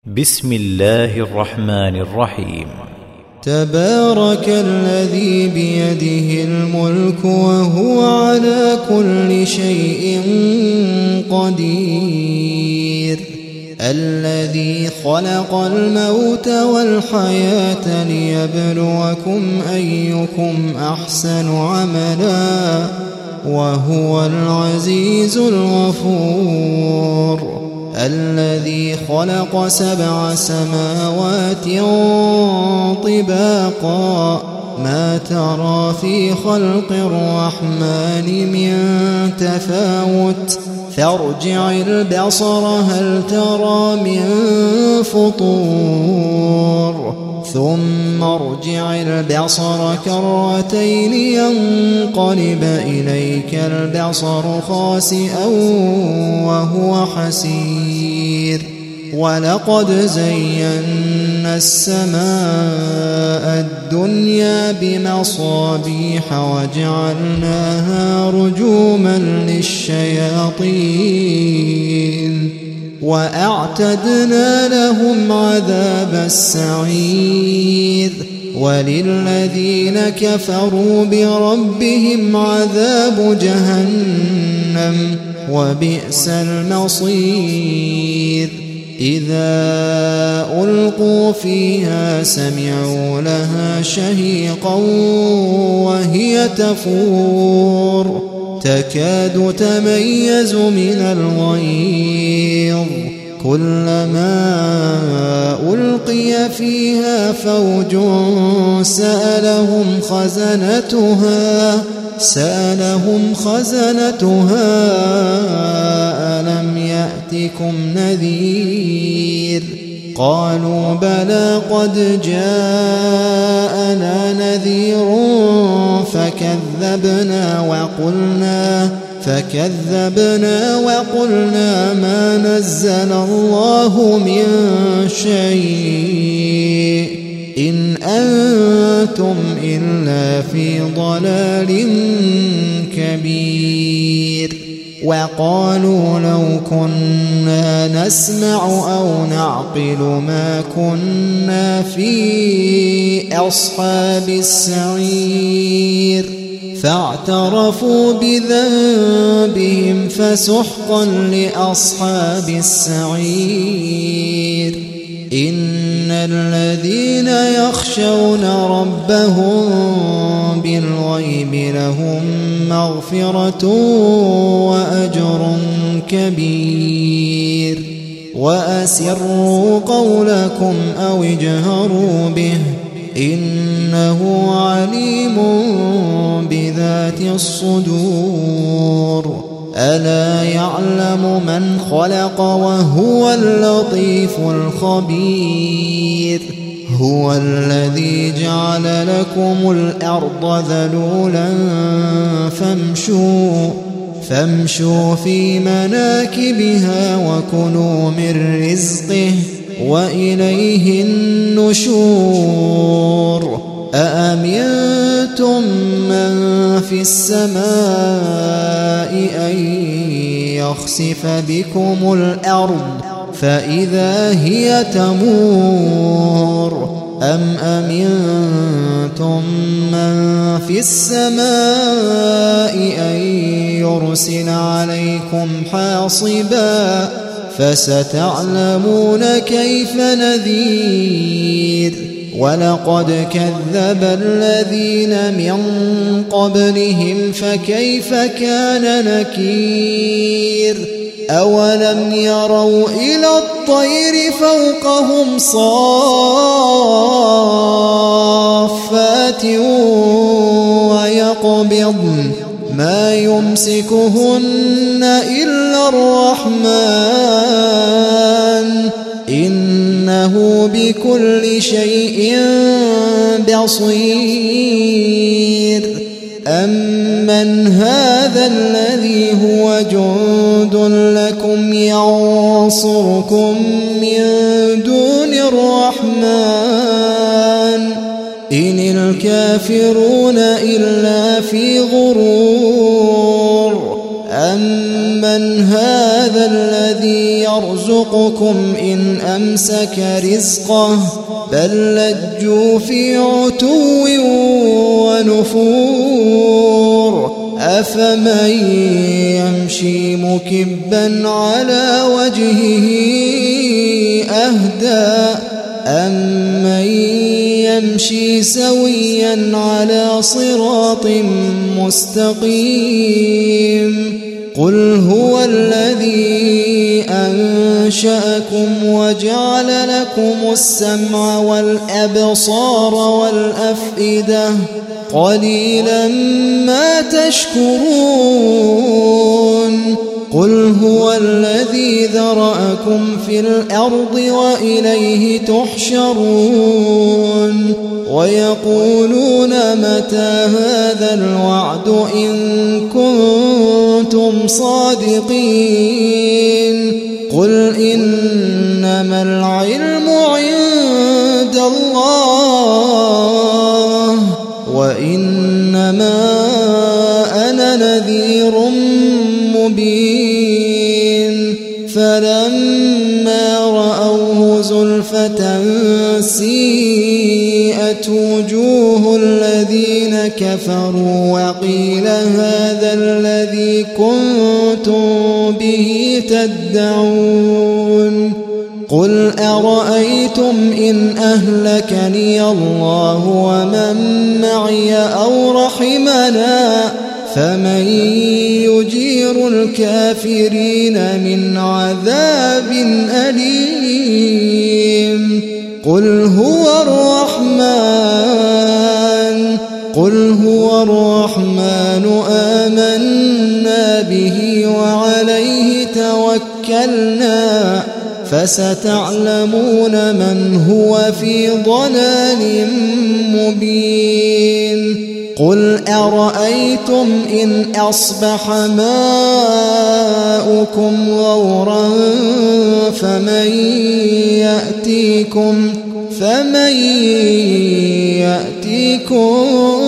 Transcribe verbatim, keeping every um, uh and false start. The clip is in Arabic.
بسم الله الرحمن الرحيم. تبارك الذي بيده الملك وهو على كل شيء قدير، الذي خلق الموت والحياة ليبلوكم أيكم أحسن عملا وهو العزيز الغفور، الذي خلق سبع سماوات طباقا ما ترى في خلق الرحمن من تفاوت فارجع البصر هل ترى من فطور ثم ارجع البصر كرتين ينقلب إليك البصر خاسئا وهو حسير، ولقد زينا السماء الدنيا بمصابيح وجعلناها رجوما للشياطين وأعتدنا لهم عذاب السعير، وللذين كفروا بربهم عذاب جهنم وبئس المصير. إذا ألقوا فيها سمعوا لها شهيقا وهي تفور تكاد تميز من الغيظ، كلما ألقي فيها فوج سألهم خزنتها سألهم خزنتها ألم يأتكم نذير؟ قالوا بلى قد جاءنا نذير فكذبنا وقلنا فكذبنا وقلنا ما نزل الله من شيء إن أنتم إلا في ضلال كبير. وقالوا لو كنا نسمع أو نعقل ما كنا في أصحاب السعير، فاعترفوا بذنبهم فسحقا لأصحاب السعير. إن الذين يخشون ربهم بالغيب لهم مغفرة وأجر كبير. وأسروا قولكم أو اجهروا به إنه عليم بذات الصدور. ألا يعلم من خلق وهو اللطيف الخبير. هو الذي جعل لكم الأرض ذلولا فامشوا فامشوا في مناكبها وكلوا من رزقه وإليه النشور. أأمنتم من في السماء أن يخسف بكم الأرض فإذا هي تمور، أم أمنتم من في السماء أن يرسل عليكم حاصبا فستعلمون كيف نذير. ولقد كذب الذين من قبلهم فكيف كان نكير. أولم يروا إلى الطير فوقهم صافات ويقبضن ما يمسكهن إلا الرحمن إنه بكل شيء بصير. أمن هذا الذي هو جند لكم ينصركم من دون الرحمن إن الكافرون إلا في غرور. أمن هذا الذي يرزقكم إن أمسك رزقه بل لجوا في عتو ونفور أفمن يمشي مكبا على وجهه أهدى أمن يمشي سويا على صراط مستقيم قل هو الذي أنشأكم وجعل لكم السمع والأبصار والأفئدة قليلا ما تشكرون قل هو الذي ذرأكم في الأرض وإليه تحشرون ويقولون متى هذا الوعد إن كنتم صادقين قل إنما العلم عند الله وإنما أنا نذير مبين فلما رأوه زلفة سيئت وجوه الذين كفروا وقيل هذا الذي كنتم به تدعون قل أرأيتم إن أهلكني الله ومن معي أو رحمنا فمن يجير الكافرين من عذاب أليم قل هو الرحمن قل هو الرحمن آمنا به وعليه توكلنا فستعلمون من هو في ضلال مبين قل أرأيتم إن أصبح ماؤكم غورا فمن يأتيكم فمن يأتيكم